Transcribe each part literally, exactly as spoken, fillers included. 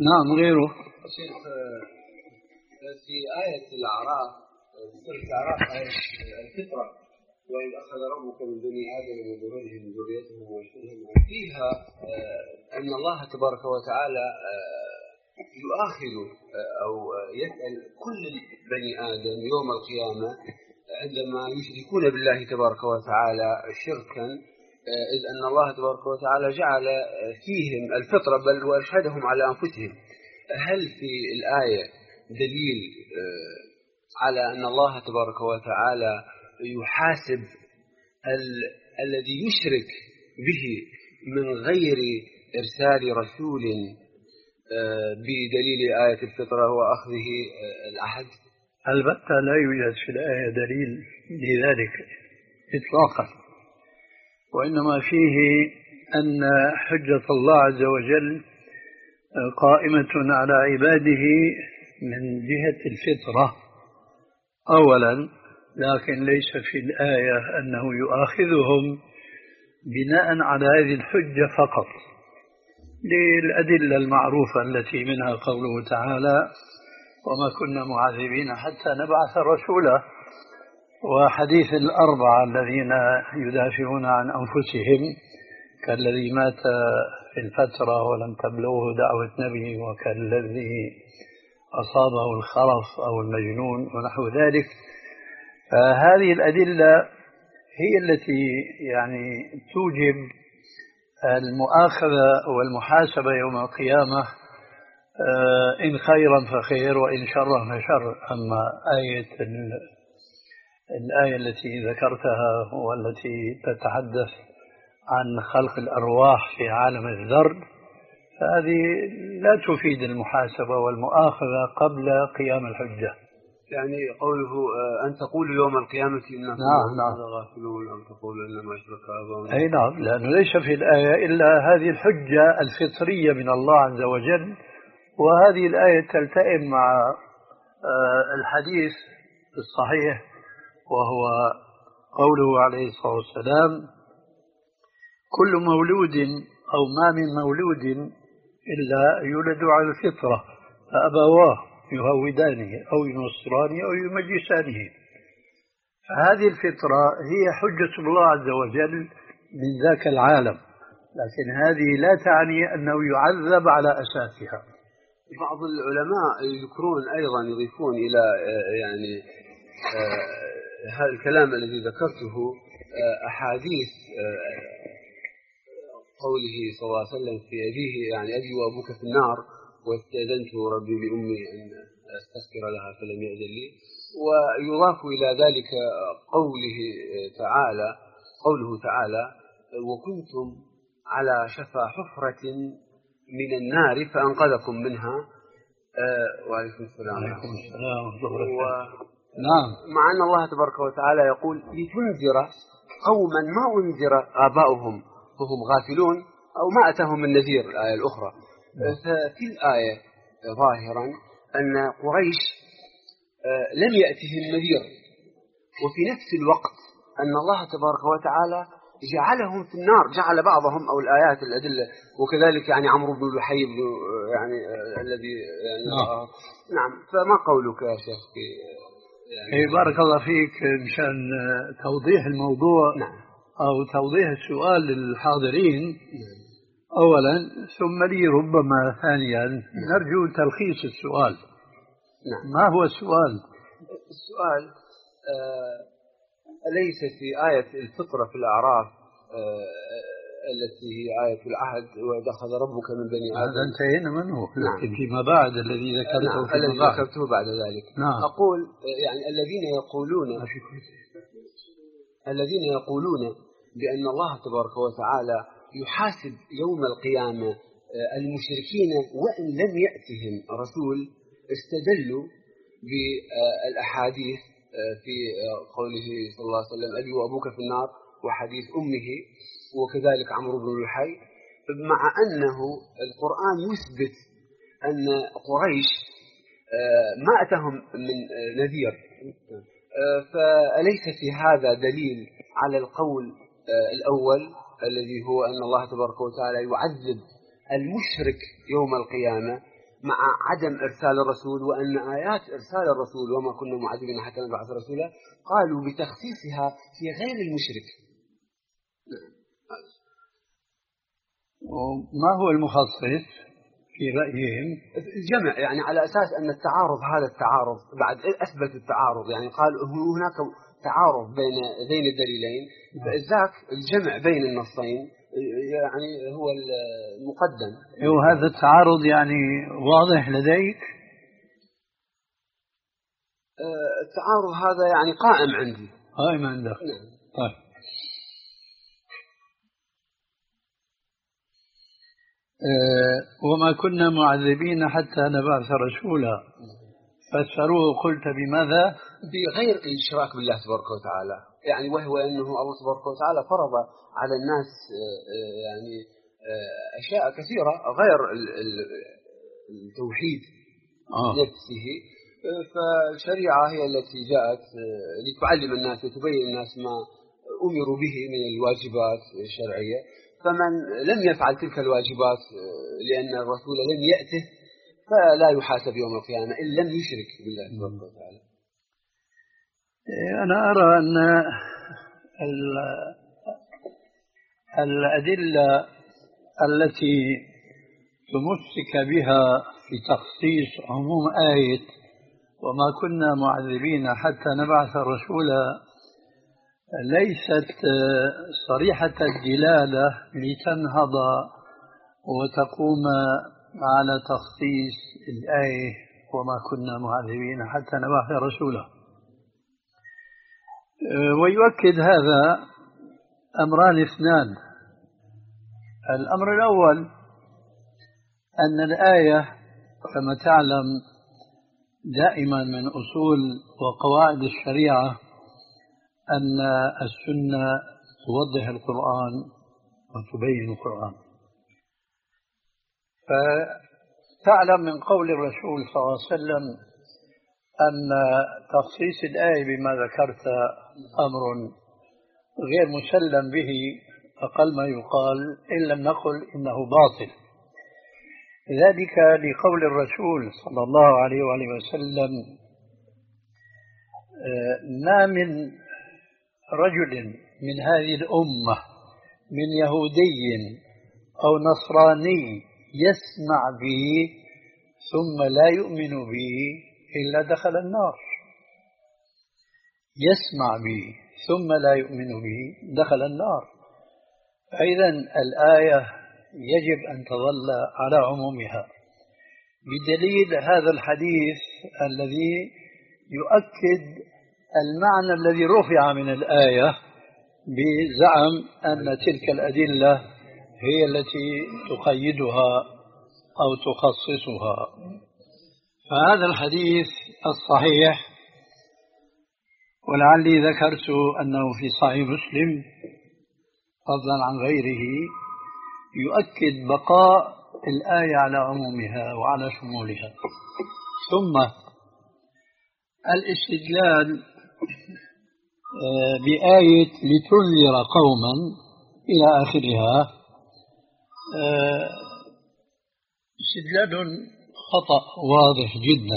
نعم غيره. شيخ في آية الأعراف، سورة الأعراف آية الفطرة، وإذ أخذ ربك من بني آدم من ظهورهم ذريتهم ويشهدهم، فيها أن الله تبارك وتعالى يؤاخذ أو يسأل كل بني آدم يوم القيامة عندما يشركون بالله تبارك وتعالى شركا، إذ أن الله تبارك وتعالى جعل فيهم الفطرة بل وأشهدهم على أنفسهم. هل في الآية دليل على أن الله تبارك وتعالى يحاسب ال... الذي يشرك به من غير إرسال رسول بدليل آية الفطرة وأخذه العهد؟ البتة لا يوجد في الآية دليل لذلك إطلاقا، وإنما فيه أن حجة الله عز وجل قائمة على عباده من جهة الفطرة أولا، لكن ليس في الآية أنه يؤاخذهم بناء على هذه الحجة فقط، للأدلة المعروفة التي منها قوله تعالى وما كنا معذبين حتى نبعث رسولا، وحديث الأربعة الذين يدافعون عن أنفسهم كالذي مات في الفترة ولم تبلغه دعوة نبي، وكالذي أصابه الخرف أو المجنون ونحو ذلك. فهذه الأدلة هي التي يعني توجب المؤاخذة والمحاسبة يوم القيامة، إن خيرا فخير وإن شرا فشر. أما آية الآية التي ذكرتها والتي تتحدث عن خلق الأرواح في عالم الذر، فهذه لا تفيد المحاسبة والمؤاخذة قبل قيام الحجة. يعني قوله أن تقول يوم القيامة إننا نعم غافلون، أو تقول إنما أشرك آباؤنا. أي نعم، لأنه ليس في الآية إلا هذه الحجة الفطرية من الله عز وجل، وهذه الآية تلتئم مع الحديث الصحيح، وهو قوله عليه الصلاة والسلام كل مولود أو ما من مولود إلا يولد على الفطرة فأبواه يهودانه أو ينصرانه أو يمجسانه. فهذه الفطرة هي حجة الله عز وجل من ذاك العالم، لكن هذه لا تعني أنه يعذب على أساسها. بعض العلماء يذكرون أيضا، يضيفون إلى يعني هذا الكلام الذي ذكرته أحاديث قوله صلى الله عليه وسلم في أبيه، يعني أبي وأبوك في النار واستأذنت ربي بأمي أن أستغفر لها فلم يأذن لي. ويضاف إلى ذلك قوله تعالى قوله تعالى وكنتم على شفا حفرة من النار فأنقذكم منها. وعليكم السلام. وعليكم السلام و... نعم. مع أن الله تبارك وتعالى يقول لتنذر قوما ما أنذر آباؤهم وهم غافلون أو ما أتاهم النذير. الآية الأخرى. ففي الآية ظاهرا أن قريش لم يأتهم نذير، وفي نفس الوقت أن الله تبارك وتعالى جعلهم في النار، جعل بعضهم أو الآيات الأدلة، وكذلك يعني عمرو بن لحي يعني الذي يعني نعم. نعم. فما قولك يا شيخ في يعني بارك الله فيك، مشان توضيح الموضوع نعم. أو توضيح السؤال للحاضرين نعم. أولا، ثم لي ربما ثانيا نعم. نرجو تلخيص السؤال. نعم. ما هو السؤال؟ السؤال آه أليس في آية الفطرة في الأعراف آه التي هي آية العهد وإذ أخذ ربك من بني آدم، هذا انتهينا منه. نعم. لكن فيما بعد الذي ذكرته نعم. فيما الذي بعد ذكرته بعد ذلك نعم. أقول يعني الذين يقولون الذين يقولون بأن الله تبارك وتعالى يحاسب يوم القيامة المشركين وإن لم يأتهم رسول، استدلوا بالأحاديث في قوله صلى الله عليه وسلم أبي وأبوك في النار، وحديث أمه، وكذلك عمرو بن لحي، مع أنه القرآن يثبت أن قريش ما أتهم من نذير. فأليس في هذا دليل على القول الأول الذي هو أن الله تبارك وتعالى يعذب المشرك يوم القيامة مع عدم إرسال الرسول وأن آيات إرسال الرسول وما كنا معذبين حتى نبعث رسولا قالوا بتخصيصها في غير المشرك. ما هو المخصص في رأيهم؟ الجمع، يعني على أساس أن التعارض هذا التعارض بعد أثبت التعارض، يعني قال هناك تعارض بين بين الدليلين، فذاك الجمع بين النصين يعني هو المقدم. وهذا التعارض يعني واضح لديك؟ التعارض هذا يعني قائم عندي. قائم عندك. نعم. طيب. أه وما كنا معذبين حتى نبعث رسولا، فسروه قلت بماذا؟ بغير الاشراك بالله تبارك وتعالى، يعني وهو انه الله تبارك وتعالى فرض على الناس يعني اشياء كثيره غير التوحيد آه. نفسه، فالشريعه هي التي جاءت لتعلم الناس وتبين الناس ما امروا به من الواجبات الشرعيه، فمن لم يفعل تلك الواجبات لان الرسول لم ياته فلا يحاسب يوم القيامة إن لم يشرك بالله سبحانه وتعالى. أنا أرى أن الأدلة التي تمسك بها في تخصيص عموم آية وما كنا معذبين حتى نبعث رسولا ليست صريحة الدلالة لتنهض وتقوم على تخصيص الآية وما كنا معذبين حتى نبعث رسولا. ويؤكد هذا أمران اثنان. الأمر الأول أن الآية كما تعلم دائما من أصول وقواعد الشريعة أن السنة توضح القرآن وتبين القرآن، فتعلم من قول الرسول صلى الله عليه وسلم أن تخصيص الآية بما ذكرت أمر غير مسلم به، أقل ما يقال إن لم نقل إنه باطل. ذلك لقول الرسول صلى الله عليه وآله وسلم: ما من رجل من هذه الأمة من يهودي أو نصراني يسمع به ثم لا يؤمن به إلا دخل النار. يسمع به ثم لا يؤمن به دخل النار. فإذا الآية يجب أن تظل على عمومها، بدليل هذا الحديث الذي يؤكد المعنى الذي رفع من الآية بزعم أن تلك الأدلة هي التي تقيدها أو تخصصها. فهذا الحديث الصحيح، ولعلي ذكرت أنه في صحيح مسلم فضلا عن غيره، يؤكد بقاء الآية على عمومها وعلى شمولها. ثم الاستدلال بآية لتنذر قوما إلى آخرها استدلال خطأ واضح جدا،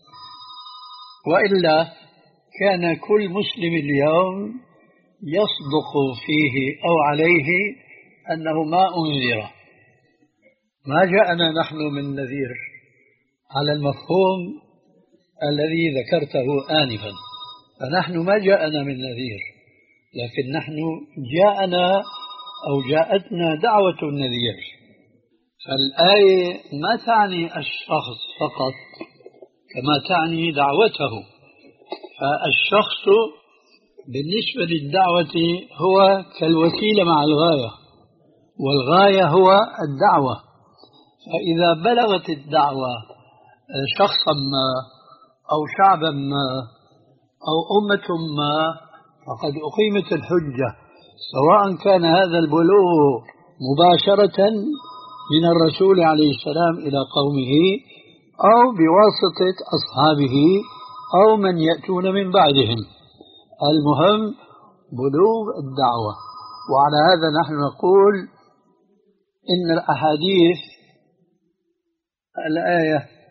وإلا كان كل مسلم اليوم يصدق فيه أو عليه أنه ما أنذر. ما جاءنا نحن من نذير على المفهوم الذي ذكرته آنفا، فنحن ما جاءنا من نذير، لكن نحن جاءنا أو جاءتنا دعوة النذير. فالآية ما تعني الشخص فقط كما تعني دعوته، فالشخص بالنسبة للدعوة هو كالوسيلة مع الغاية، والغاية هو الدعوة. فإذا بلغت الدعوة شخصا ما أو شعبا ما أو أمة ما فقد أقيمت الحجة، سواء كان هذا البلوغ مباشرة من الرسول عليه السلام إلى قومه أو بواسطة أصحابه أو من يأتون من بعدهم. المهم بلوغ الدعوة. وعلى هذا نحن نقول إن الأحاديث الآية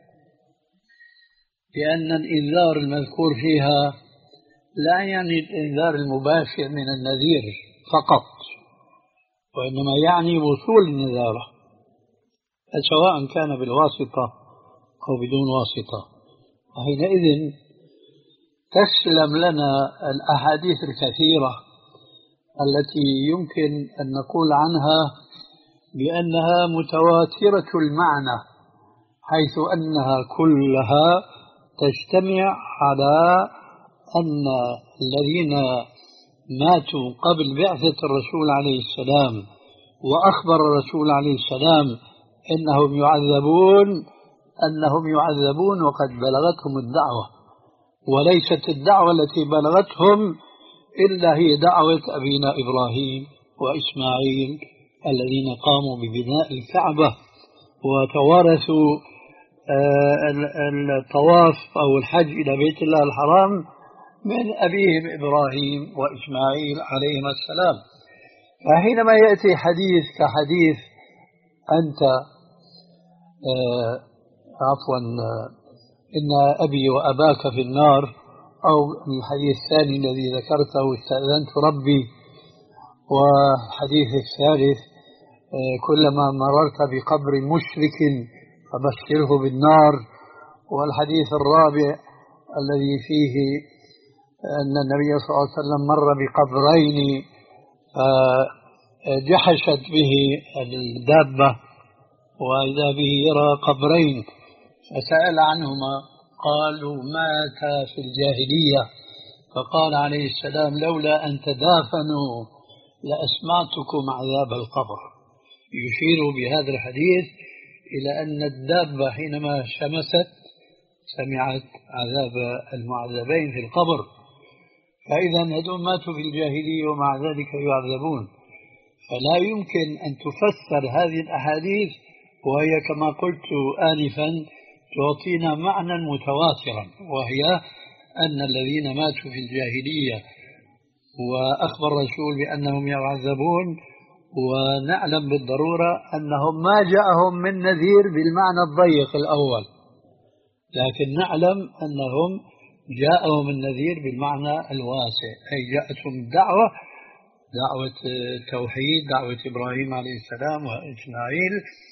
لأن الإنذار المذكور فيها لا يعني الإنذار المباشر من النذير فقط، وإنما يعني وصول النذارة سواء كان بالواسطة أو بدون واسطة. وحينئذ تسلم لنا الأحاديث الكثيرة التي يمكن أن نقول عنها بأنها متواترة المعنى، حيث أنها كلها تجتمع على أن الذين ماتوا قبل بعثة الرسول عليه السلام وأخبر الرسول عليه السلام إنهم يعذبون أنهم يعذبون وقد بلغتهم الدعوة، وليست الدعوة التي بلغتهم إلا هي دعوة أبينا إبراهيم وإسماعيل الذين قاموا ببناء الكعبة وتوارثوا الطواف أو الحج إلى بيت الله الحرام من أبيهم إبراهيم وإسماعيل عليهما السلام. فحينما يأتي حديث كحديث أنت آه عفوا آه إن أبي وأباك في النار، أو الحديث الثاني الذي ذكرته استأذنت ربي، والحديث الثالث آه كلما مررت بقبر مشرك فبشره بالنار، والحديث الرابع الذي فيه أن النبي صلى الله عليه وسلم مر بقبرين جحشت به الدابة وإذا به يرى قبرين فسأل عنهما قالوا مات في الجاهلية، فقال عليه السلام لولا أن تدافنوا لأسمعتكم عذاب القبر، يشير بهذا الحديث إلى أن الدابة حينما شمست سمعت عذاب المعذبين في القبر، فإذا هذول ماتوا في الجاهلية ومع ذلك يعذبون. فلا يمكن أن تفسر هذه الأحاديث وهي كما قلت آنفا تعطينا معنى متواترا، وهي أن الذين ماتوا في الجاهلية وأخبر الرسول بأنهم يعذبون، ونعلم بالضرورة أنهم ما جاءهم من نذير بالمعنى الضيق الأول، لكن نعلم أنهم جاءهم النذير بالمعنى الواسع، أي جاءتهم الدعوة، دعوة التوحيد، دعوة إبراهيم عليه السلام وإسماعيل،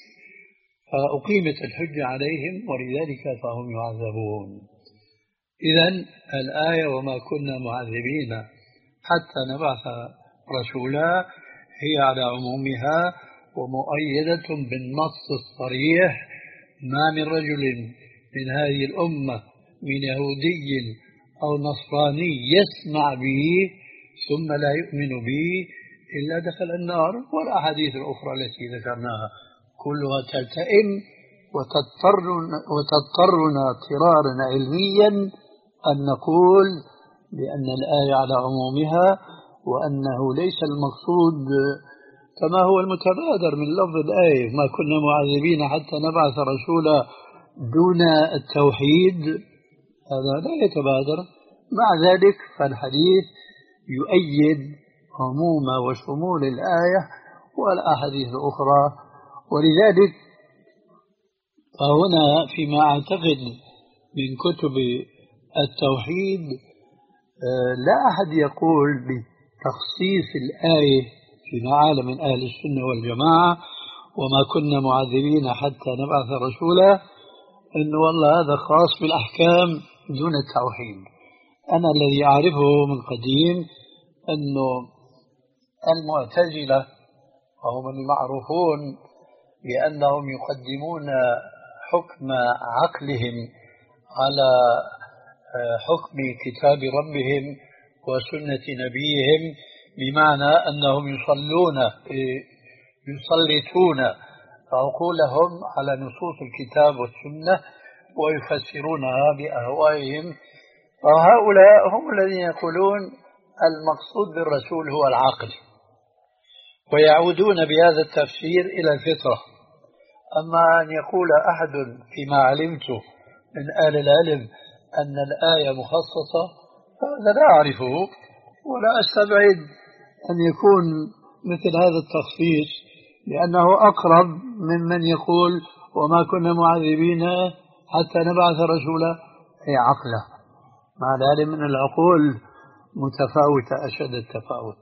فأقيمت الحجة عليهم ولذلك فهم يعذبون. إذن الآية وما كنا معذبين حتى نبعث رسولا هي على عمومها ومؤيدة بالنص الصريح، ما من رجل من هذه الأمة من يهودي أو نصراني يسمع به ثم لا يؤمن به إلا دخل النار. والأحاديث الأخرى التي ذكرناها كلها تلتئم وتضطرنا, وتضطرنا اضطرارا علميا أن نقول بأن الآية على عمومها، وأنه ليس المقصود كما هو المتبادر من لفظ الآية ما كنا معذبين حتى نبعث رسولا دون التوحيد، هذا لا يتبادر. مع ذلك فالحديث يؤيد عموم وشمول الآية والأحاديث الأخرى. ولذلك فهنا فيما أعتقد من كتب التوحيد لا أحد يقول بتخصيص الآية في عالم من أهل السنة والجماعة وما كنا معذبين حتى نبعث رسولا إنه والله هذا خاص بالأحكام دون التوحيد. أنا الذي أعرفه من قديم أنه المعتزلة وهم المعروفون بأنهم يقدمون حكم عقلهم على حكم كتاب ربهم وسنة نبيهم، بمعنى أنهم يصلون يسلطون عقولهم على نصوص الكتاب والسنة ويفسرونها بأهوائهم. وهؤلاء هم الذين يقولون المقصود بالرسول هو العقل، ويعودون بهذا التفسير إلى الفطرة. أما أن يقول أحد فيما علمته من أهل العلم أن الآية مخصصة هذا لا أعرفه، ولا أستبعد أن يكون مثل هذا التخصيص، لأنه أقرب ممن يقول وما كنا معذبين حتى نبعث رسولا، أي عقله، مع ذلك من العقول متفاوتة أشد التفاوت.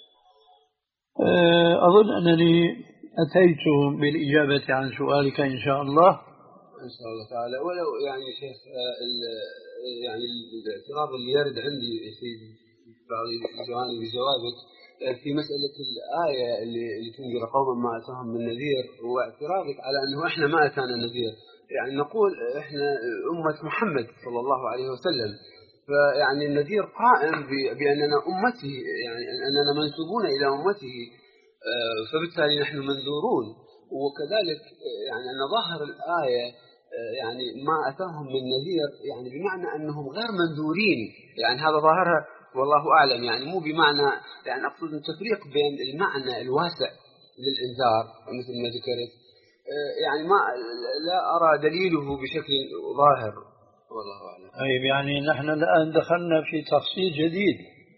أظن أنني أتيت بالإجابة عن سؤالك إن شاء الله. إن شاء الله تعالى. ولو يعني شيخ يعني الاعتراض اللي يرد عندي في بعض الجوانب بجوابك في مسألة الآية اللي اللي تنذر قوما ما أتاهم من نذير، واعتراضك على أنه إحنا ما أتانا نذير. يعني نقول إحنا أمة محمد صلى الله عليه وسلم، فيعني النذير قائم بأننا أمته، يعني أننا منسوبون إلى أمته، فبالتالي نحن منذورون. وكذلك يعني أن ظاهر الآية يعني ما أتاهم من نذير يعني بمعنى أنهم غير منذورين، يعني هذا ظاهرها والله أعلم، يعني مو بمعنى، يعني أقصد التفريق بين المعنى الواسع للإنذار مثل ما ذكرت، يعني ما لا أرى دليله بشكل ظاهر والله أعلم. طيب يعني نحن الآن دخلنا في تفصيل جديد،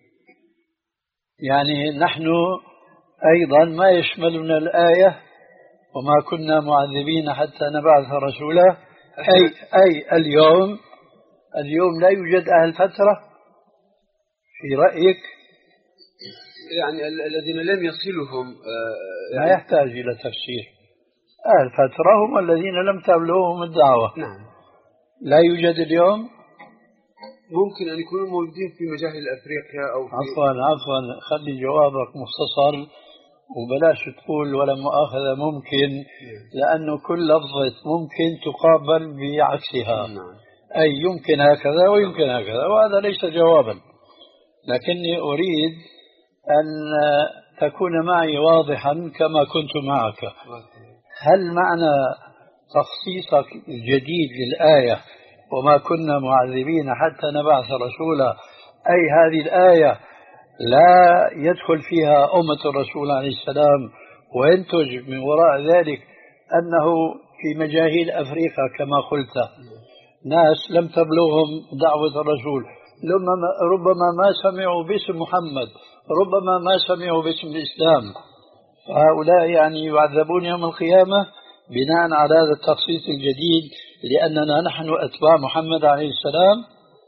يعني نحن أيضا ما يشملنا الآية وما كنا معذبين حتى نبعث رسولا، أي, أي اليوم اليوم لا يوجد أهل فترة في رأيك؟ يعني الذين لم يصلهم يعني ما يحتاج إلى تفسير. أهل فترة هم الذين لم تبلغهم الدعوة. نعم. لا يوجد اليوم؟ ممكن أن يكونوا موجودين في مجاهل أفريقيا أو في عفوا عفوا خلي جوابك مختصر وبلاش تقول ولا مؤاخذة ممكن، لأنه كل لفظة ممكن تقابل بعكسها. نعم. أي يمكن هكذا ويمكن هكذا، وهذا ليس جوابا، لكني أريد أن تكون معي واضحا كما كنت معك. هل معنى تخصيصك الجديد للآية وما كنا معذبين حتى نبعث رسولا، أي هذه الآية لا يدخل فيها أمة الرسول عليه السلام، وينتج من وراء ذلك أنه في مجاهيل أفريقيا كما قلت ناس لم تبلغهم دعوة الرسول، ربما ما سمعوا باسم محمد، ربما ما سمعوا باسم الإسلام، فهؤلاء يعني يعذبون يوم القيامة بناء على هذا التخصيص الجديد لأننا نحن أتباع محمد عليه السلام.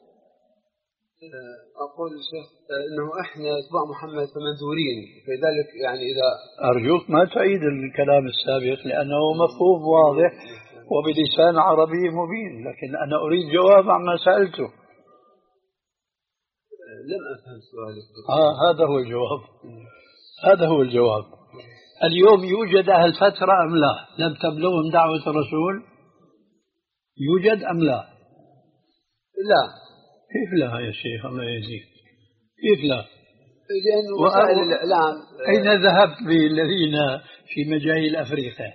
أقول شيخ أنه إحنا أتباع محمد فمنذورين، فلذلك يعني إذا أرجوك ما تعيد الكلام السابق لأنه مفهوم واضح وبلسان عربي مبين، لكن أنا أريد جواب عما سألته. لم أفهم سؤالك. آه هذا هو الجواب. هذا هو الجواب. اليوم يوجد أهل فترة أم لا؟ لم تبلغهم دعوة الرسول؟ يوجد أم لا؟ لا. كيف لا يا شيخ الله يهديك؟ كيف لا؟ لأن وسائل الإعلام. أين ذهبت بالذين في مجاهيل أفريقيا؟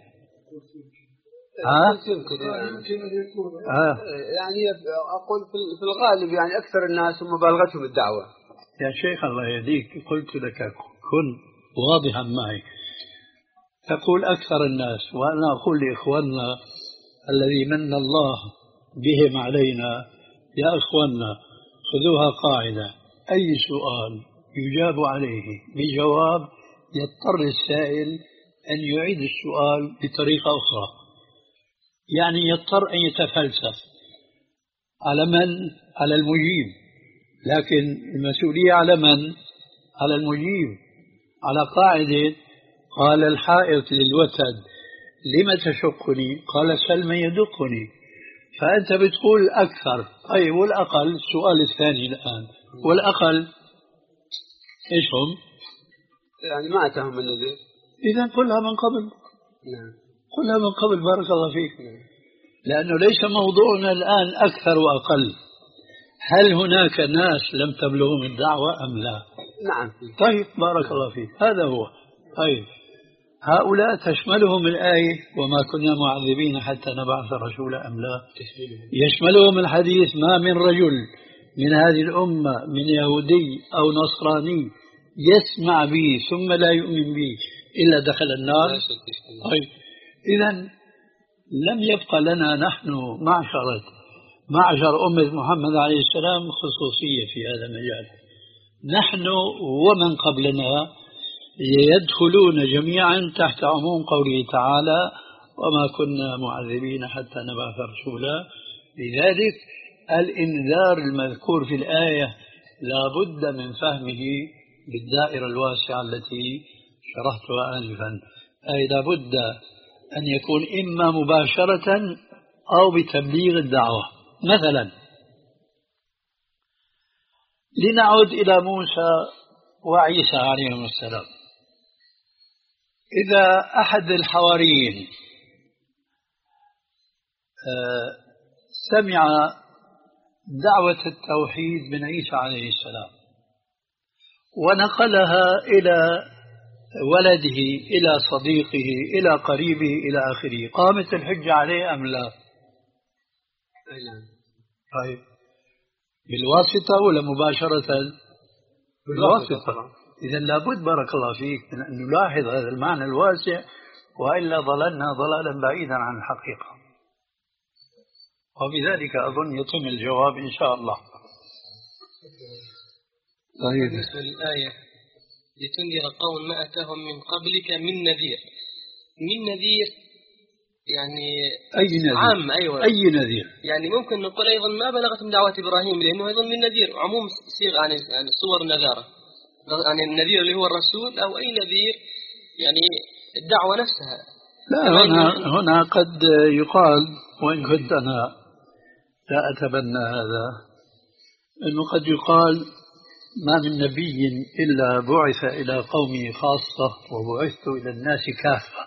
ها؟ يمكن أن يكون. يعني أقول في الغالب يعني أكثر الناس هم بالغتهم الدعوة. يا شيخ الله يهديك قلت لك كن واضحا معي، تقول أكثر الناس، وأنا أقول لإخواننا الذي من الله بهم علينا، يا إخواننا خذوها قاعدة، أي سؤال يجاب عليه بجواب يضطر السائل أن يعيد السؤال بطريقة أخرى، يعني يضطر أن يتفلسف على من؟ على المجيب، لكن المسؤولية على من؟ على المجيب، على قاعدة قال الحائط للوتد لما تشقني؟ قال سلم يدقني. فأنت بتقول أكثر، طيب والأقل؟ السؤال الثاني الآن، والأقل إيش هم؟ يعني ما أتاهم النذير. إذن قلها من قبل. نعم. قلها من قبل بارك الله فيك. نعم. لأنه ليس موضوعنا الآن أكثر وأقل، هل هناك ناس لم تبلغهم الدعوة أم لا؟ نعم. طيب بارك الله فيك، هذا هو. طيب هؤلاء تشملهم الآية وما كنا معذبين حتى نبعث رسولا أم لا؟ يشملهم الحديث ما من رجل من هذه الأمة من يهودي أو نصراني يسمع بي ثم لا يؤمن بي إلا دخل النار. طيب إذن لم يبقى لنا نحن معشرة معشر أمة محمد عليه السلام خصوصية في هذا المجال، نحن ومن قبلنا يدخلون جميعا تحت عموم قوله تعالى وما كنا معذبين حتى نبعث رسولا. لذلك الإنذار المذكور في الآية لا بد من فهمه بالدائرة الواسعة التي شرحتها آنفا، أي لا بد أن يكون إما مباشرة أو بتبليغ الدعوة. مثلا لنعود إلى موسى وعيسى عليهم السلام. إذا أحد الحواريين سمع دعوة التوحيد من عيسى عليه السلام ونقلها إلى ولده، إلى صديقه، إلى قريبه، إلى آخره، قامت الحجة عليه أم لا؟ طيب بالواسطة ولا مباشرة؟ بالواسطة. إذا لابد بارك الله فيك من أن نلاحظ هذا المعنى الواسع، وإلا ضللنا ضلالا بعيدا عن الحقيقة. وبذلك أظن يتم الجواب إن شاء الله. طيب. بالنسبة للآية لتنذر قوم ما أتاهم من قبلك من نذير، من نذير يعني أي نذير؟ عام. أيوة. أي نذير؟ يعني ممكن نقول أيضا ما بلغت من دعوة إبراهيم، لأنه أيضا من نذير عموم صيغ يعني يعني صور النذارة، يعني النذير اللي هو الرسول أو أي نذير يعني الدعوة نفسها. لا هنا هنا قد يقال، وإن كنت أنا لا أتبنى هذا، أنه قد يقال ما من نبي إلا بعث إلى قومه خاصة وبعثت إلى الناس كافة.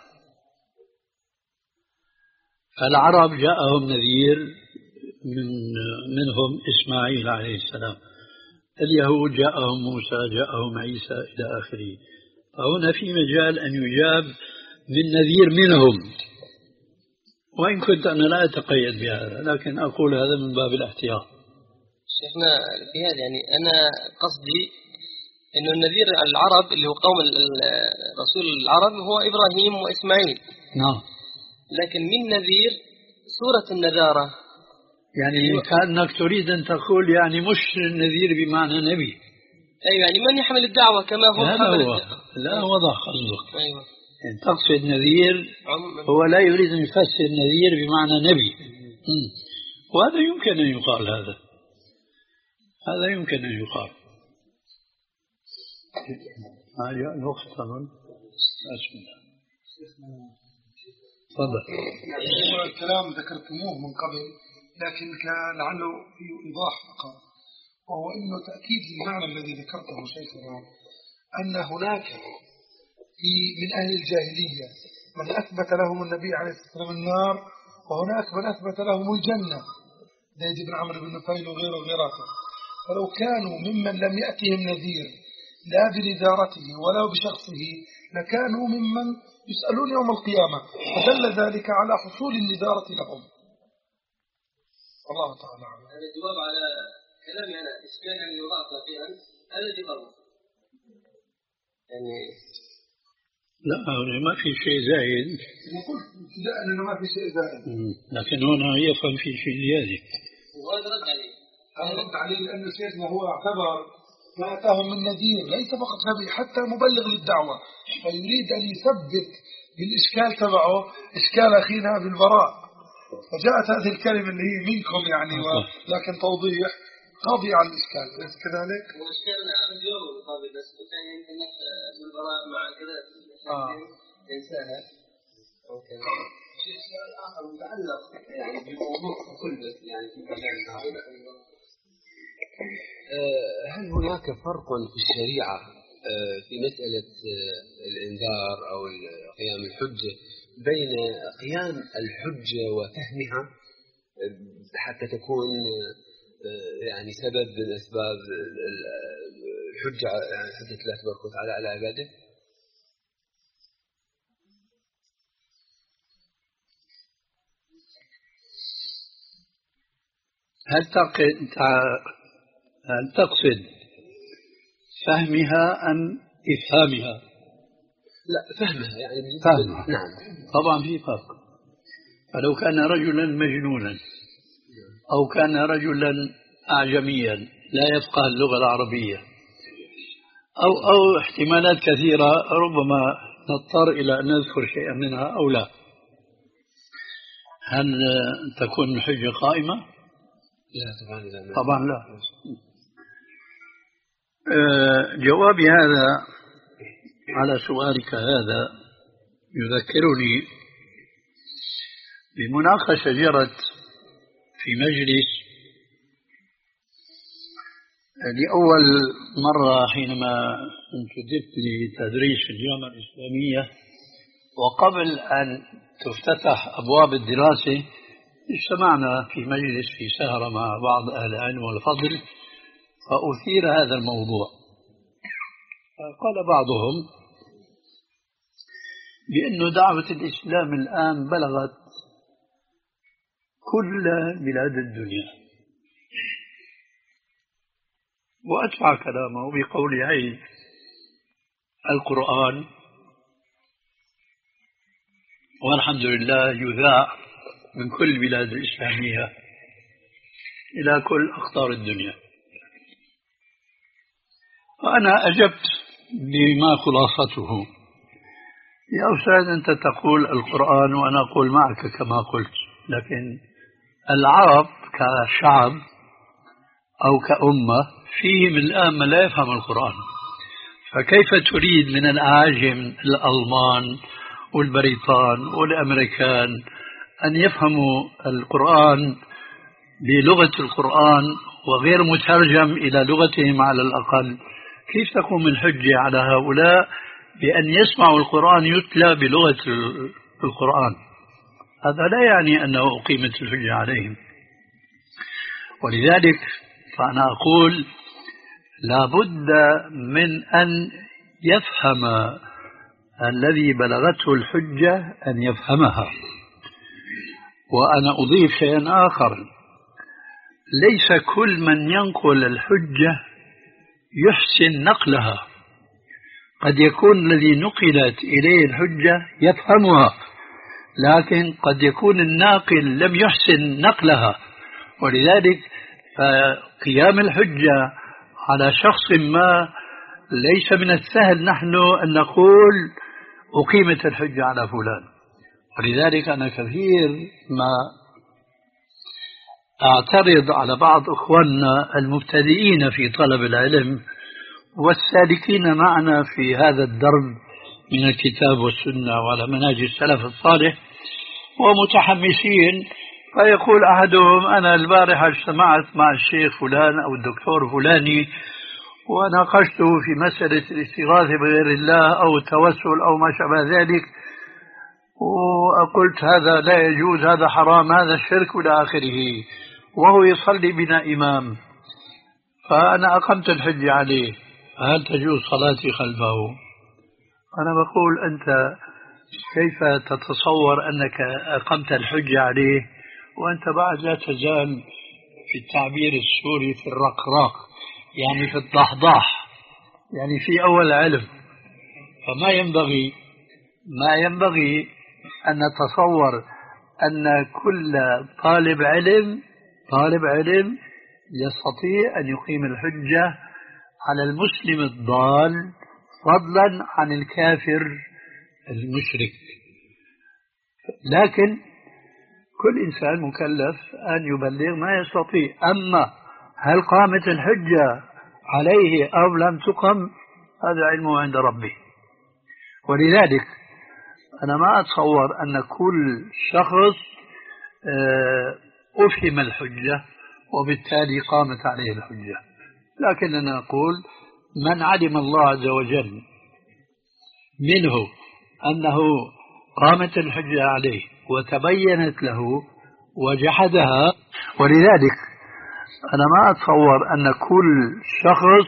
فالعرب جاءهم نذير من منهم إسماعيل عليه السلام، اليهود جاءهم موسى، جاءهم عيسى إلى آخره. فهنا في مجال أن يجاب من نذير منهم، وإن كنت أنا لا أتقيد بهذا، لكن أقول هذا من باب الاحتياط. شيخنا في هذا يعني أنا قصدي إنه النذير العرب اللي هو قوم رسول العرب هو إبراهيم وإسماعيل. نعم. لكن من نذير سورة النذارة، يعني كأنك تريد أن تقول يعني مش النذير بمعنى نبي. أيوة يعني من يحمل الدعوة كما هو حمل هو. الدعوة. لا وضح قصدك. أيوة. يعني تقصد نذير هو لا يريد أن يفسر نذير بمعنى نبي. م. وهذا يمكن أن يقال، هذا هذا يمكن أن يقال. الوقت طبعا. بسم الله. تفضل. الكلام ذكرتموه من قبل، لكن كان لعله فيه إيضاح فقط، وهو إنه تأكيد المعنى الذي ذكرته شيخنا، أن هناك في من أهل الجاهلية من أثبت لهم النبي عليه الصلاة والسلام النار، وهناك من أثبت لهم الجنة، زيد بن عمرو بن نفيل وغيره وغيره. فلو كانوا ممن لم يأتهم نذير لا بنذارته ولا بشخصه لكانوا ممن يسألون يوم القيامة، فدل ذلك على حصول النذارة لهم. الله تعالى عنه. هذا الجواب على كلامي أنا، إشكال يعني يضاف فيها هذا الجواب يعني لا ما في شيء زائد. نقول لا أنه ما في شيء زائد، لكن هنا يفهم في شيء زيادة. وهذا رد عليه. هذا رد عليه لأن شيخنا هو اعتبر ما أتاهم من نذير ليس فقط نبي، حتى مبلغ للدعوة، فيريد أن يثبت بالإشكال تبعه إشكال أخينا بالبراء، فجاءت هذه الكلمة اللي هي منكم يعني، لكن توضيح قاضي على الإشكال، ليس كذلك؟ هو إشكالنا على الجواب المقابل، بس كان يمكن بالبراء مع كذا إنسانة أو كذا. شيء سؤال آخر متعلق يعني بالموضوع ككل، بس يعني في مجال هل هناك فرق في الشريعة في مسألة الإنذار أو قيام الحجة بين قيام الحجة وفهمها حتى تكون يعني سبب من أسباب الحجة، يعني حجة الله تبارك وتعالى على عباده؟ هل هل تقصد فهمها أم إفهامها؟ لا فهمها يعني فهمها. نعم طبعا في فرق. فلو كان رجلا مجنونا أو كان رجلا أعجميا لا يفقه اللغة العربية أو أو احتمالات كثيرة ربما نضطر إلى أن نذكر شيئا منها أو لا، هل تكون الحجة قائمة؟ طبعا لا. جوابي هذا على سؤالك هذا يذكرني بمناقشة جرت في مجلس لأول مرة حينما انتدبت لتدريس الجامعة الإسلامية، وقبل أن تفتتح أبواب الدراسة اجتمعنا في مجلس في سهرة مع بعض أهل العلم والفضل، فأثير هذا الموضوع. قال بعضهم بأن دعوة الإسلام الآن بلغت كل بلاد الدنيا، وأدفع كلامه بقول عين القرآن والحمد لله يذاع من كل البلاد الإسلامية إلى كل أقطار الدنيا. فأنا أجبت بما خلاصته: يا أستاذ أنت تقول القرآن وأنا أقول معك كما قلت، لكن العرب كشعب أو كأمة فيهم الآن من لا يفهم القرآن، فكيف تريد من الأعاجم الألمان والبريطان والأمريكان أن يفهموا القرآن بلغة القرآن وغير مترجم إلى لغتهم على الأقل؟ كيف تقوم الحجة على هؤلاء بأن يسمعوا القرآن يتلى بلغة القرآن؟ هذا لا يعني أنه أقيمت الحجة عليهم. ولذلك فأنا أقول لا بد من أن يفهم الذي بلغته الحجة أن يفهمها. وأنا أضيف شيئا آخر: ليس كل من ينقل الحجة يحسن نقلها، قد يكون الذي نقلت إليه الحجة يفهمها، لكن قد يكون الناقل لم يحسن نقلها. ولذلك فقيام الحجة على شخص ما ليس من السهل نحن أن نقول أقيمت الحجة على فلان. ولذلك أنا كثير ما أعترض على بعض أخواننا المبتدئين في طلب العلم والسالكين معنا في هذا الدرب من الكتاب والسنة وعلى منهج السلف الصالح ومتحمسين، فيقول أحدهم: أنا البارحة اجتمعت مع الشيخ فلان أو الدكتور فلاني وناقشته في مسألة الاستغاثة بغير الله أو التوسل أو ما شابه ذلك، وقلت هذا لا يجوز، هذا حرام، هذا الشرك إلى آخره، وهو يصلي بنا إمام، فأنا أقمت الحج عليه، هل تجوز صلاتي خلفه؟ أنا بقول: أنت كيف تتصور أنك أقمت الحج عليه وأنت بعد لا تزال في التعبير السوري في الرقراق، يعني في الضحضاح، يعني في أول علم؟ فما ينبغي ما ينبغي أن نتصور أن كل طالب علم طالب علم يستطيع أن يقيم الحجة على المسلم الضال فضلا عن الكافر المشرك. لكن كل إنسان مكلف أن يبلغ ما يستطيع. أما هل قامت الحجة عليه أو لم تقم، هذا علمه عند ربه. ولذلك أنا ما أتصور أن كل شخص أفهم الحجة وبالتالي قامت عليه الحجة، لكننا نقول: من علم الله عز وجل منه أنه قامت الحجة عليه وتبينت له وجحدها. ولذلك أنا ما أتصور أن كل شخص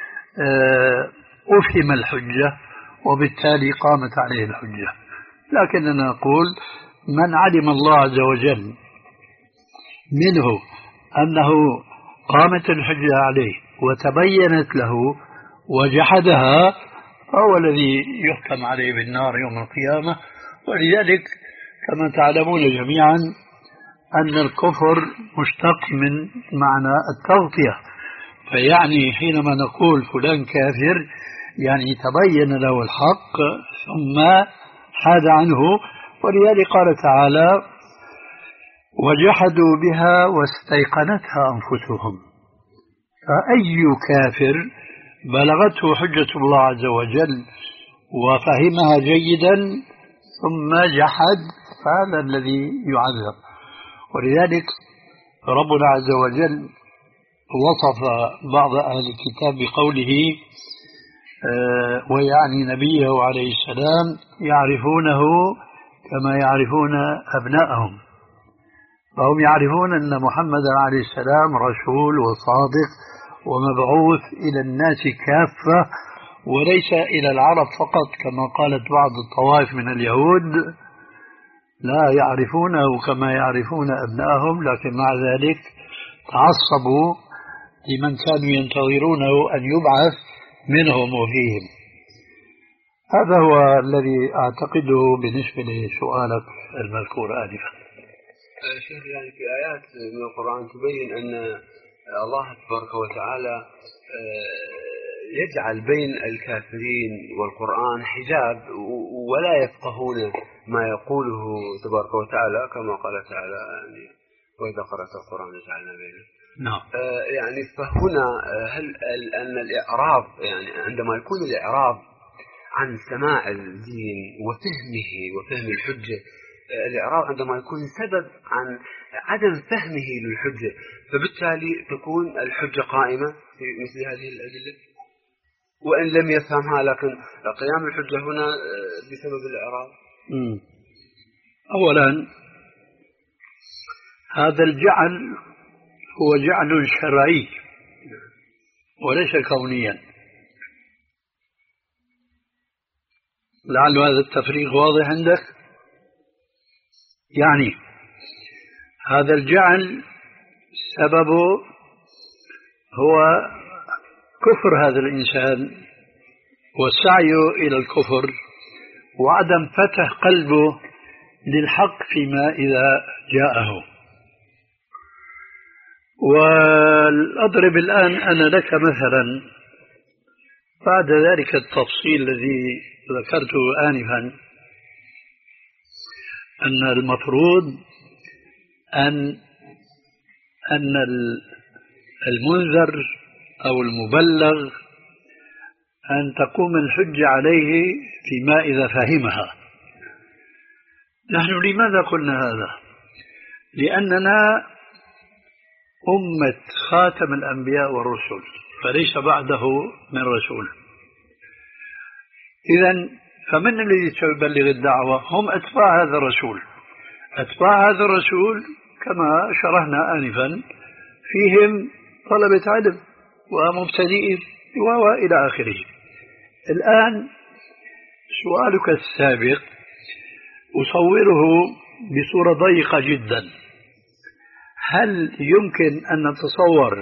أفهم الحجة وبالتالي قامت عليه الحجة، لكننا نقول: من علم الله عز وجل منه أنه قامت الحجة عليه وتبينت له وجحدها فهو الذي يحكم عليه بالنار يوم القيامة. ولذلك كما تعلمون جميعا أن الكفر مشتق من معنى التغطية، فيعني حينما نقول فلان كافر يعني تبين له الحق ثم حاد عنه. ولذلك قال تعالى: وجحدوا بها واستيقنتها أنفسهم. فأي كافر بلغته حجة الله عز وجل وفهمها جيدا ثم جحد فهذا الذي يعذب. ولذلك ربنا عز وجل وصف بعض أهل الكتاب بقوله آه ويعني نبيه عليه السلام يعرفونه كما يعرفون أبنائهم. فهم يعرفون أن محمدا عليه السلام رسول وصادق ومبعوث إلى الناس كافة وليس إلى العرب فقط كما قالت بعض الطوائف من اليهود، لا يعرفونه كما يعرفون أبنائهم، لكن مع ذلك تعصبوا لمن كانوا ينتظرونه أن يبعث منهم وفيهم. هذا هو الذي أعتقده بالنسبة لسؤالك المذكور آنفا. شيخ، يعني في آيات من القرآن تبين أن الله تبارك وتعالى يجعل بين الكافرين والقرآن حجاب ولا يفقهون ما يقوله تبارك وتعالى كما قال تعالى يعني وإذا قرأت القرآن جعلنا بينه. نعم. يعني فهنا هل أن الإعراض يعني عندما يكون الإعراض عن سماع الدين وفهمه وفهم الحجة، الإعراض عندما يكون سبب عن عدم فهمه للحجة، فبالتالي تكون الحجة قائمة في مثل هذه الأدلة وإن لم يفهمها، لكن قيام الحجة هنا بسبب الإعراض. أولا هذا الجعل هو جعل شرعي وليس كونيا. لعل هذا التفريق واضح عندك. يعني هذا الجعل سببه هو كفر هذا الإنسان والسعي إلى الكفر وعدم فتح قلبه للحق فيما إذا جاءه. والأضرب الآن أنا لك مثلا بعد ذلك التفصيل الذي ذكرته آنفا أن المفروض أن أن المنذر أو المبلغ أن تقوم الحجة عليه فيما إذا فهمها. نحن لماذا قلنا هذا؟ لأننا أمة خاتم الأنبياء والرسل فليس بعده من رسول. إذن فمن الذي سيبلغ الدعوة؟ هم أتباع هذا الرسول. أتباع هذا الرسول كما شرحنا آنفا فيهم طلبة علم ومبتدئين وإلى آخره. الآن سؤالك السابق أصوره بصورة ضيقة جدا. هل يمكن أن نتصور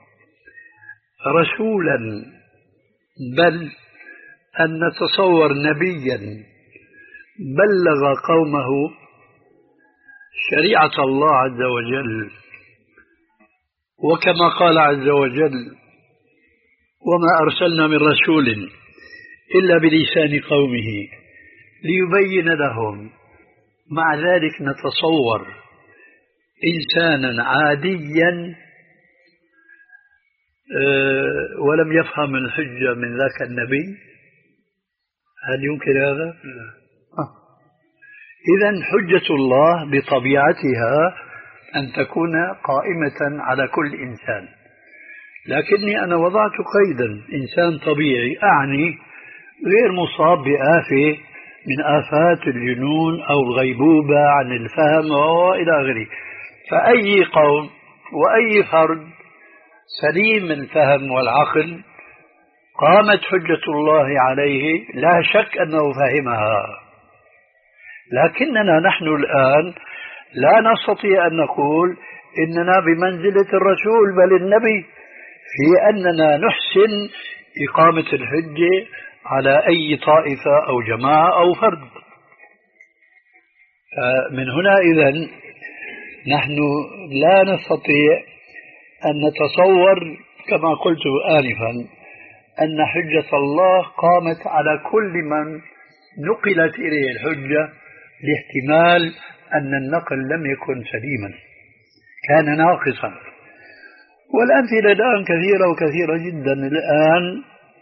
رسولا بل أن نتصور نبيا بلغ قومه شريعة الله عز وجل وكما قال عز وجل وما أرسلنا من رسول إلا بلسان قومه ليبين لهم؟ مع ذلك نتصور إنسانا عاديا ولم يفهم الحجة من ذاك النبي. هل يمكن هذا؟ آه. إذن حجة الله بطبيعتها أن تكون قائمة على كل إنسان، لكني أنا وضعت قيدا إنسان طبيعي، أعني غير مصاب بآفة من آفات الجنون أو الغيبوبة عن الفهم وإلى آخره. فأي قوم وأي فرد سليم الفهم والعقل قامت حجة الله عليه لا شك أنه فهمها. لكننا نحن الآن لا نستطيع أن نقول إننا بمنزلة الرسول بل النبي في أننا نحسن إقامة الحجة على أي طائفة أو جماعة أو فرد. من هنا إذن نحن لا نستطيع أن نتصور كما قلت آنفا أن حجة الله قامت على كل من نقلت إليه الحجة لاحتمال أن النقل لم يكن سليما، كان ناقصا. والأمثلة الآن كثيرة وكثيرة جدا. الآن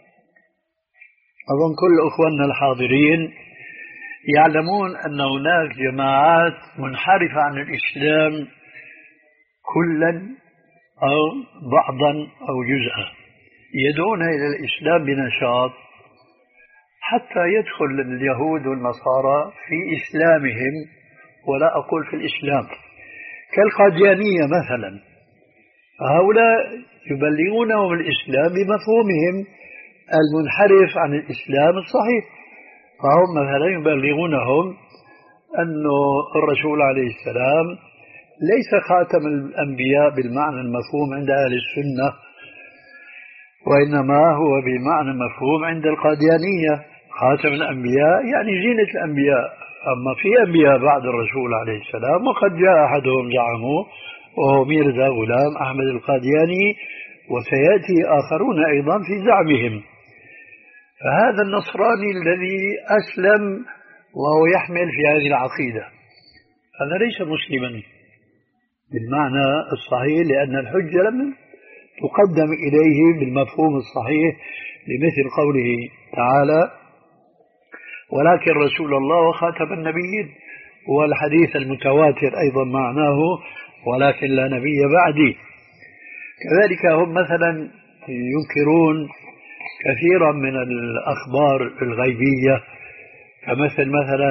أظن كل أخواننا الحاضرين يعلمون أن هناك جماعات منحرفة عن الإسلام كلا أو بعضا أو جزءا، يدعون إلى الإسلام بنشاط حتى يدخل اليهود والنصارى في إسلامهم، ولا أقول في الإسلام، كالقاديانية مثلا. هؤلاء يبلغونهم الإسلام بمفهومهم المنحرف عن الإسلام الصحيح. فهم مثلا يبلغونهم أن الرسول عليه السلام ليس خاتم الأنبياء بالمعنى المفهوم عند أهل السنة، وإنما هو بمعنى مفهوم عند القاديانية. خاتم الأنبياء يعني زينة الأنبياء، أما في أنبياء بعد الرسول عليه السلام، وقد جاء أحدهم زعموا وهو ميرزا غلام أحمد القادياني، وسيأتي آخرون أيضا في زعمهم. فهذا النصراني الذي أسلم وهو يحمل في هذه العقيدة هذا ليس مسلما بالمعنى الصحيح، لأن الحجة لم تقدم إليه بالمفهوم الصحيح، لمثل قوله تعالى ولكن رسول الله وخاتم النبيين، والحديث المتواتر أيضا معناه ولكن لا نبي بعدي. كذلك هم مثلا ينكرون كثيرا من الأخبار الغيبية، كمثل مثلا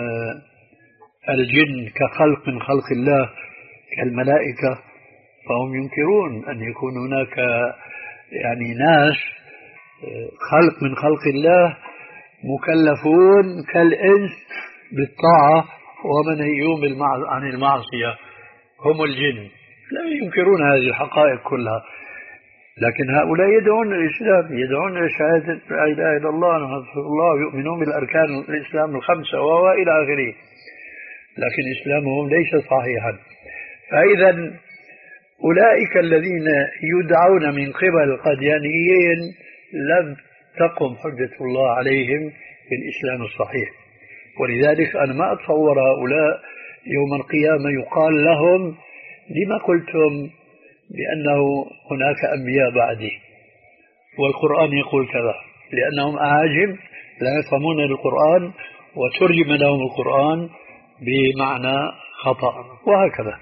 الجن كخلق من خلق الله كالملائكة، فهم ينكرون أن يكون هناك يعني ناس خلق من خلق الله مكلفون كالإنس بالطاعة ومنهيون عن المعصية، هم الجن. لا ينكرون هذه الحقائق كلها، لكن هؤلاء يدعون الإسلام، يدعون إلى شهادة لا إله إلا الله محمد رسول الله، يؤمنون بالأركان الإسلام الخمسة وإلى آخره، لكن إسلامهم ليس صحيحا. فإذا أولئك الذين يدعون من قبل القاديانيين لم تقم حجة الله عليهم بالإسلام الصحيح. ولذلك أنا ما أتصور هؤلاء يوم القيامة يقال لهم لما قلتم بأنه هناك أنبياء بعدي والقرآن يقول كذا، لأنهم أعاجم لا يفهمون القرآن وترجم لهم القرآن بمعنى خطأ وهكذا.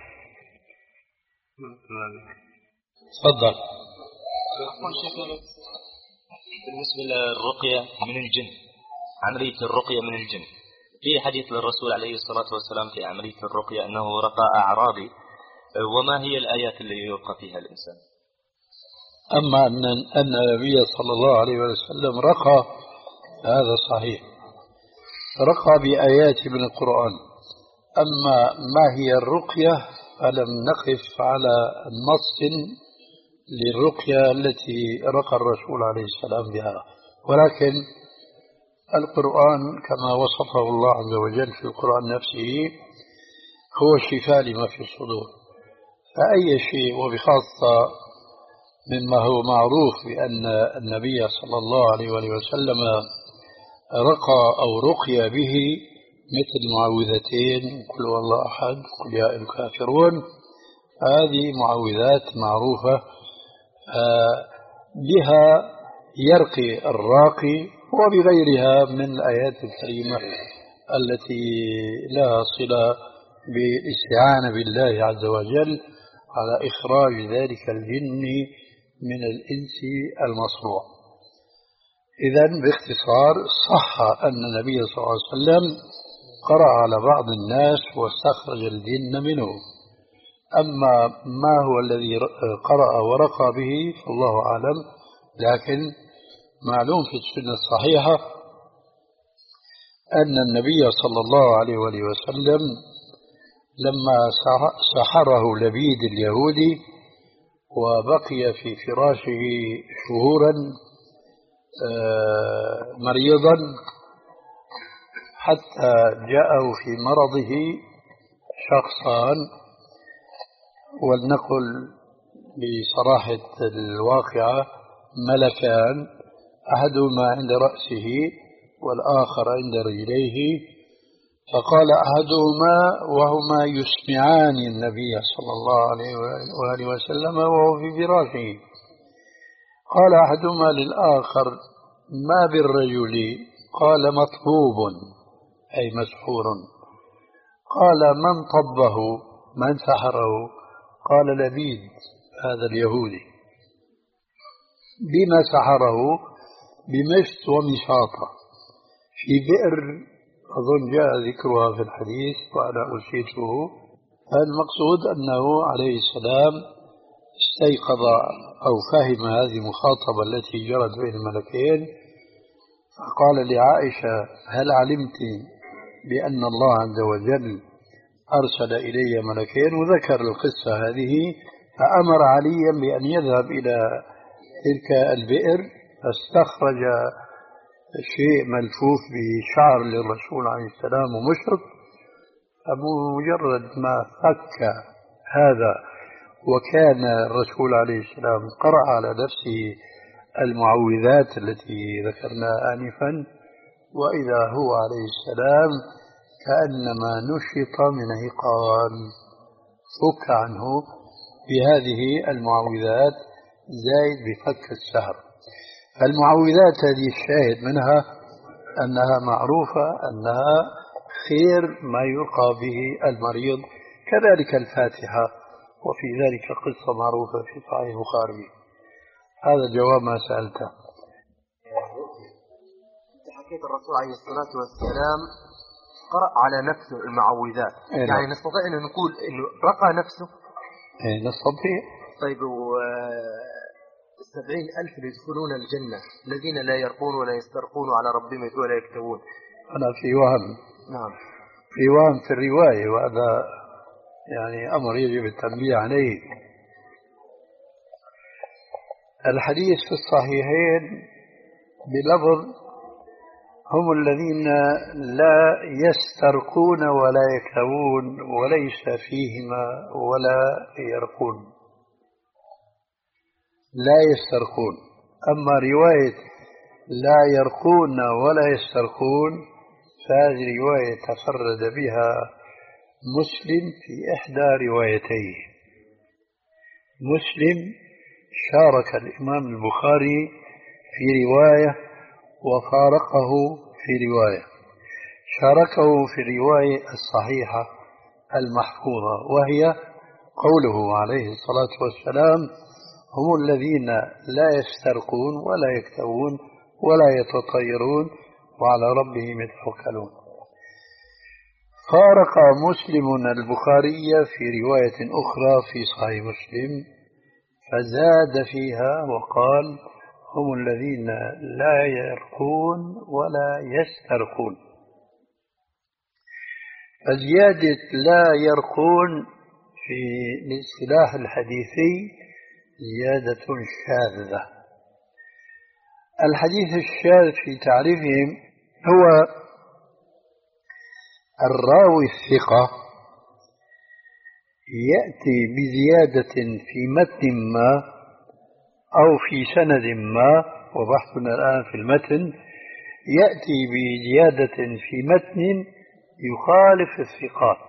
تفضل. بالنسبة للرقية من الجن، عملية الرقية من الجن، في حديث للرسول عليه الصلاة والسلام في عملية الرقية أنه رقى أعرابي، وما هي الآيات اللي يرقى فيها الإنسان؟ أما أن أن النبي صلى الله عليه وسلم رقى هذا صحيح، رقى بآيات من القرآن. أما ما هي الرقية فلم نقف على نص للرقية التي رقى الرسول عليه السلام بها، ولكن القرآن كما وصفه الله عز وجل في القرآن نفسه هو الشفاء لما في الصدور. فأي شيء، وبخاصة مما هو معروف بأن النبي صلى الله عليه وسلم رقى أو رقي به مثل معوذتين قل هو الله أحد قل يا الكافرون، هذه معوذات معروفة بها يرقي الراقي، وبغيرها من الآيات الكريمة التي لها صلة بالاستعانة بالله عز وجل على إخراج ذلك الجن من الإنس المصروع. إذن باختصار صح أن النبي صلى الله عليه وسلم قرأ على بعض الناس واستخرج الجن منه. أما ما هو الذي قرأ ورقى به فالله أعلم، لكن معلوم في السنة الصحيحة أن النبي صلى الله عليه وسلم لما سحره لبيد اليهودي وبقي في فراشه شهورا مريضا حتى جاءه في مرضه شخصان، ولنقل بصراحة الواقعة ملكان، أحدهما عند رأسه والآخر عند رجليه، فقال أحدهما وهما يسمعان النبي صلى الله عليه وآله وسلم وهو في فراشه، قال أحدهما للآخر ما بالرجل؟ قال مطبوب أي مسحور. قال من طبه؟ من سحره؟ قال لبيد هذا اليهودي. بما سحره؟ بمشط ومشاطة في بئر، أظن جاء ذكرها في الحديث وأنا أشيته. المقصود أنه عليه السلام استيقظ أو فهم هذه المخاطبة التي جرت بين الملكين، فقال لعائشة هل علمت بأن الله عز وجل أرسل إلي ملكين؟ وذكر القصة هذه، فأمر عليا بأن يذهب إلى تلك البئر، فاستخرج شيء ملفوف بشعر للرسول عليه السلام ومشط، فمجرد ما فك هذا وكان الرسول عليه السلام قرأ على نفسه المعوذات التي ذكرناها آنفا، وإذا هو عليه السلام كأنما نشط من عقال، فك عنه بهذه المعوذات زايد بفك السحر. فالمعوذات هذه الشاهد منها أنها معروفة أنها خير ما يلقى به المريض، كذلك الفاتحة، وفي ذلك قصة معروفة في صحيح البخاري. هذا جواب ما سألته. حكيت الرسول عليه الصلاة والسلام قرأ على نفسه المعوذات، إيه يعني نستطيع أن نقول أنه رقى نفسه؟ إيه نستطيع. طيب، السبعين ألف يدخلون الجنة الذين لا يرقون ولا يسترقون على ربهم ولا يكتبون. أنا في وهم. نعم، في وهم في الرواية، وهذا يعني أمر يجب التنبيه عليه. الحديث في الصحيحين بلفظ هم الذين لا يسترقون ولا يكتوون، وليس فيهما ولا يرقون، لا يسترقون. أما رواية لا يرقون ولا يسترقون فهذه رواية تفرد بها مسلم في إحدى روايتيه. مسلم شارك الإمام البخاري في رواية وفارقه في رواية، شاركه في الرواية الصحيحة المحفوظة، وهي قوله عليه الصلاة والسلام هم الذين لا يسترقون ولا يكتوون ولا يتطيرون وعلى ربهم يتوكلون. فارق مسلم البخاري في رواية أخرى في صحيح مسلم فزاد فيها وقال هم الذين لا يرقون ولا يسترقون. فزيادة لا يرقون في الاصطلاح الحديثي زيادة شاذة. الحديث الشاذ في تعريفهم هو الراوي الثقة يأتي بزيادة في متن ما أو في سند ما، وبحثنا الآن في المتن، يأتي بزيادة في متن يخالف الثقات،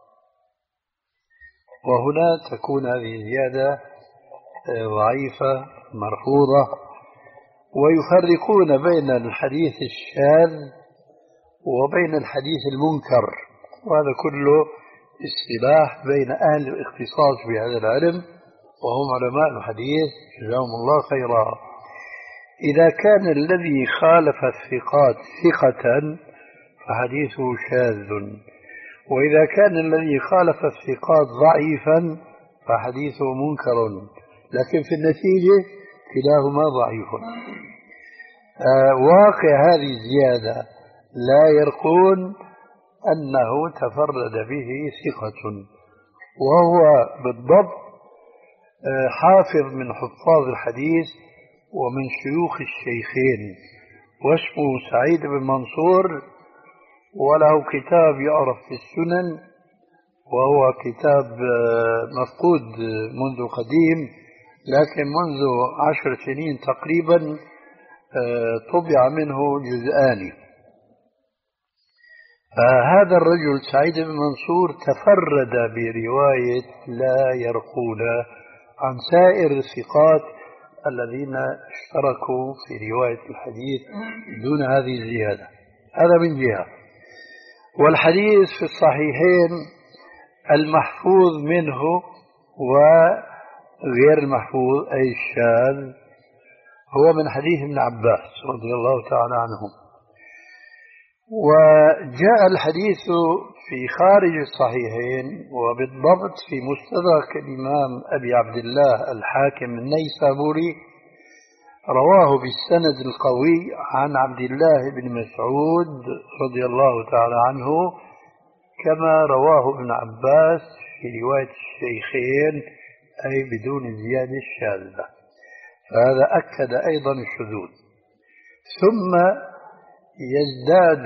وهنا تكون هذه الزيادة ضعيفة مرفوضة. ويفرقون بين الحديث الشاذ وبين الحديث المنكر، وهذا كله اصطلاح بين أهل الاختصاص بهذا العلم وهم علماء الحديث جزاهم الله خيرا. إذا كان الذي خالف الثقات ثقة فحديثه شاذ، وإذا كان الذي خالف الثقات ضعيفا فحديثه منكر، لكن في النتيجة كلاهما ضعيف. آه واقع هذه الزيادة لا يرقون أنه تفرد به ثقة، وهو بالضبط آه حافظ من حفاظ الحديث ومن شيوخ الشيخين، واسمه سعيد بن منصور، وله كتاب يعرف في السنن، وهو كتاب آه مفقود منذ قديم، لكن منذ عشر سنين تقريبا طبع منه جزءان. فهذا الرجل سعيد بن منصور تفرد برواية لا يرقون عن سائر الثقات الذين اشتركوا في رواية الحديث دون هذه الزيادة. هذا من جهة. والحديث في الصحيحين المحفوظ منه وغير المحفوظ أي الشاذ هو من حديث ابن عباس رضي الله تعالى عنهم. وجاء الحديث في خارج الصحيحين وبالضبط في مستدرك الإمام أبي عبد الله الحاكم النيسابوري، رواه بالسند القوي عن عبد الله بن مسعود رضي الله تعالى عنه كما رواه ابن عباس في رواية الشيخين أي بدون الزيادة الشاذة، فهذا أكد أيضا الشذوذ. ثم يزداد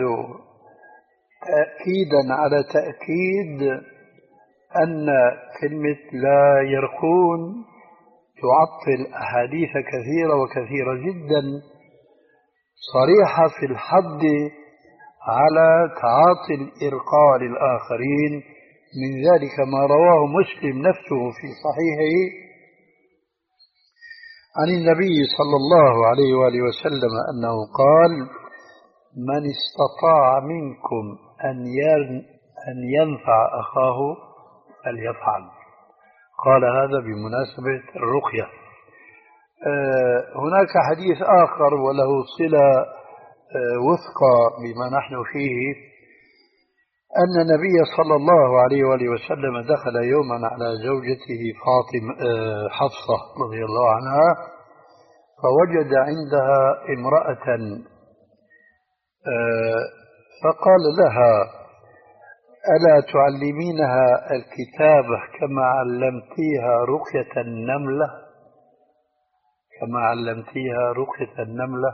تأكيدا على تأكيد أن كلمة لا يرقون تعطل أحاديث كثيرة وكثيرة جدا صريحة في الحض على تعاطي الإرقاء للآخرين، من ذلك ما رواه مسلم نفسه في صحيحه عن النبي صلى الله عليه وآله وسلم أنه قال: من استطاع منكم أن ينفع أخاه فليفعل. قال هذا بمناسبة الرقية. هناك حديث آخر وله صلة وثقى بما نحن فيه، أن النبي صلى الله عليه وآله وسلم دخل يوما على زوجته فاطمة حفصة رضي الله عنها، فوجد عندها امرأة فقال لها: ألا تعلمينها الكتابة كما علمتيها رقية النملة كما علمتيها رقية النملة.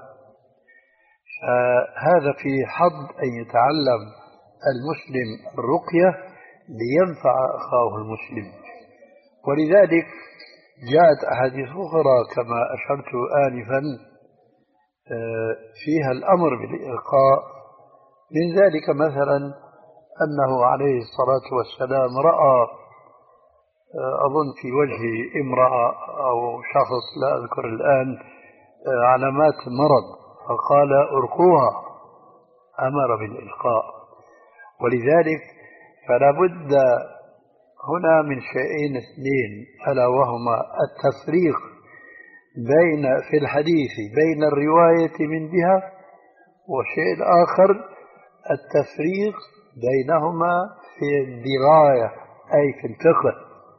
هذا في حظ أن يتعلم المسلم الرقية لينفع أخاه المسلم. ولذلك جاءت أحاديث أخرى كما أشرت آنفا فيها الأمر بالإلقاء، من ذلك مثلا أنه عليه الصلاة والسلام رأى أظن في وجه امرأة أو شخص لا أذكر الآن علامات مرض، فقال: ارقوها، أمر بالإلقاء. ولذلك فلا بد هنا من شيئين اثنين، ألا وهما التفريق بين في الحديث بين الرواية من جهة، والشيء الآخر التفريق بينهما في الدراية أي في الفقه.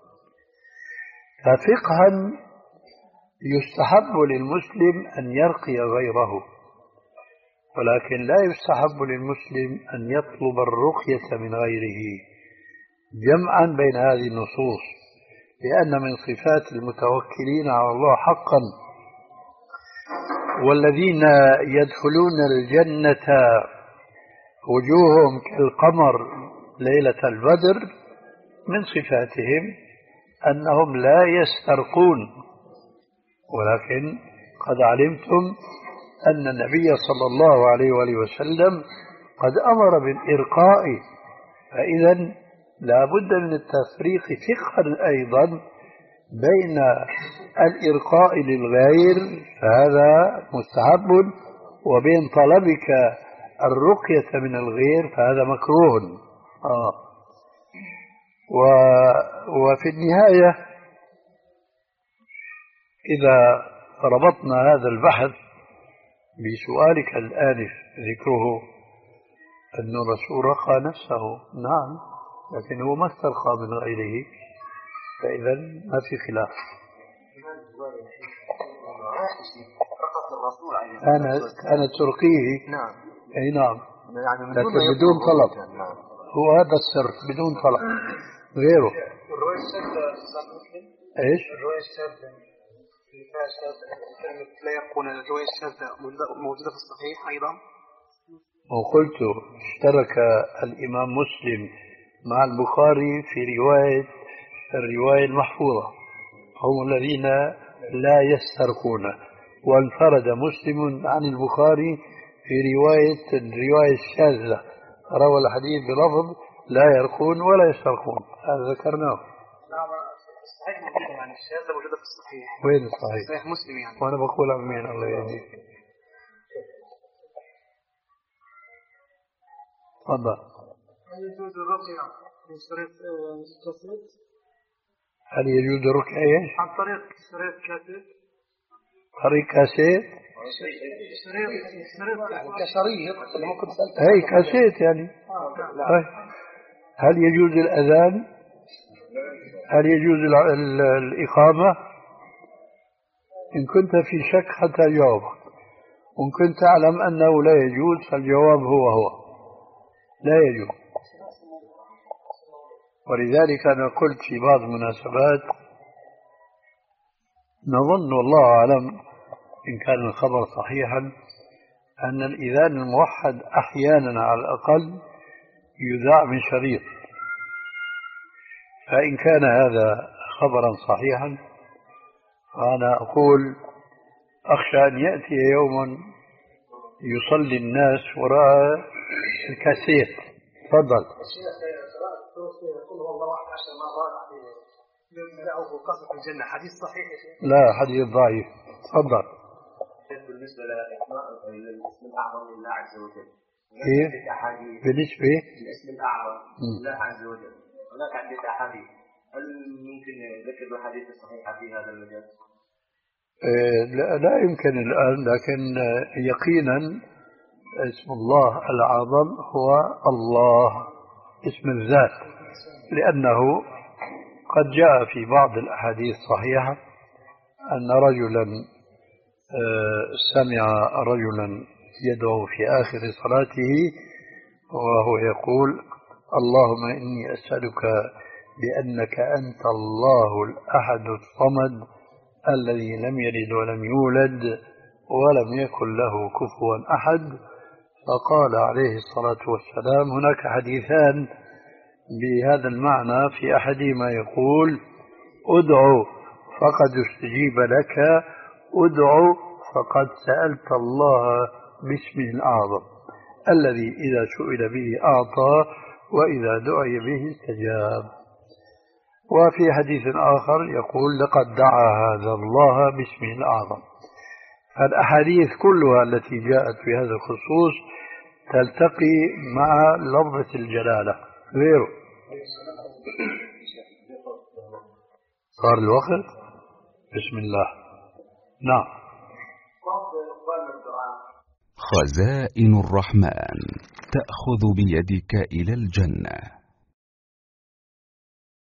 ففقها يستحب للمسلم أن يرقي غيره، ولكن لا يستحب للمسلم أن يطلب الرقية من غيره، جمعا بين هذه النصوص، لأن من صفات المتوكلين على الله حقا والذين يدخلون الجنة وجوههم كالقمر ليلة البدر، من صفاتهم أنهم لا يسترقون. ولكن قد علمتم أن النبي صلى الله عليه وآله وسلم قد أمر بالإرقاء، فإذا لا بد من التفريق فقها أيضا بين الإرقاء للغير، فهذا مستحب، وبين طلبك الرقية من الغير، فهذا مكروه. آه. و... وفي النهاية إذا ربطنا هذا البحث بسؤالك الآنف ذكره أن الرسول رقى نفسه، نعم، لكن هو ما استرقى من غيره، فإذا ما في خلاف. أنا أنا ترقيه، نعم، أي نعم، يعني لكن بدون طلب. هو هذا السر، بدون طلب غيره. الرواية الشاذة إيش؟ الرواية الشاذة كلمة لا يرقون، الرواية الشاذة موجودة في الصحيح أيضا. وقلت اشترك الإمام مسلم مع البخاري في رواية الرواية المحفوظة، هم الذين لا يسترقون، وانفرد مسلم عن البخاري في رواية الرواية الشاذة روى الحديث بلفظ لا يرقون ولا يسترقون، هذا ذكرناه. الصحيح موجودة يعني الشهادة موجودة في الصحيح. وين الصحيح؟ صحيح مسلم يعني. وأنا بقول عن مين الله يهديك. تفضل. هل يجوز الرقية من شريط كاسيت؟ هل يجوز الرقية ايش؟ عن طريق شريط كاسيت. طريق كاسيت؟ شريط شريط كشريط اللي ممكن تسأل. اي كاسيت يعني. طيب. هل يجوز الأذان؟ هل يجوز ال ال الإقامة؟ إن كنت في شك حتى جاوبك، وإن كنت تعلم أنه لا يجوز فالجواب هو هو لا يجوز. ولذلك أنا قلت في بعض المناسبات نظن والله أعلم إن كان الخبر صحيحا أن الإذان الموحد أحيانا على الأقل يذاع من شريط، فإن كان هذا خبرا صحيحا فأنا أقول أخشى أن يأتي يوم يصلي الناس وراء الكاسيت. تفضل. حديث صحيح؟ لا حديث ضعيف. تفضل. بالنسبة للاسم الأعظم لله عز وجل كيف؟ بالنسبة للاسم الأعظم لله عز وجل هناك عدة أحاديث، هل ممكن ذكر الحديث الصحيحة في هذا المجال؟ لا, لا يمكن الآن، لكن يقينا اسم الله الأعظم هو الله، اسم الذات، لأنه قد جاء في بعض الأحاديث الصحيحة أن رجلا سمع رجلا يدعو في آخر صلاته وهو يقول اللهم إني أسألك بأنك أنت الله الأحد الصمد الذي لم يلد ولم يولد ولم يكن له كفوا أحد. فقال عليه الصلاة والسلام هناك حديثان بهذا المعنى، في أحدهما يقول ادعو فقد استجيب لك، ادعو فقد سألت الله باسمه الأعظم الذي إذا سئل به أعطى وإذا دعي به استجاب. وفي حديث آخر يقول لقد دعا هذا الله باسمه الأعظم. فالأحاديث كلها التي جاءت في هذا الخصوص تلتقي مع لفظة الجلالة غيره. صار الوقت. بسم الله. نعم. خزائن الرحمن تأخذ بيدك إلى الجنة.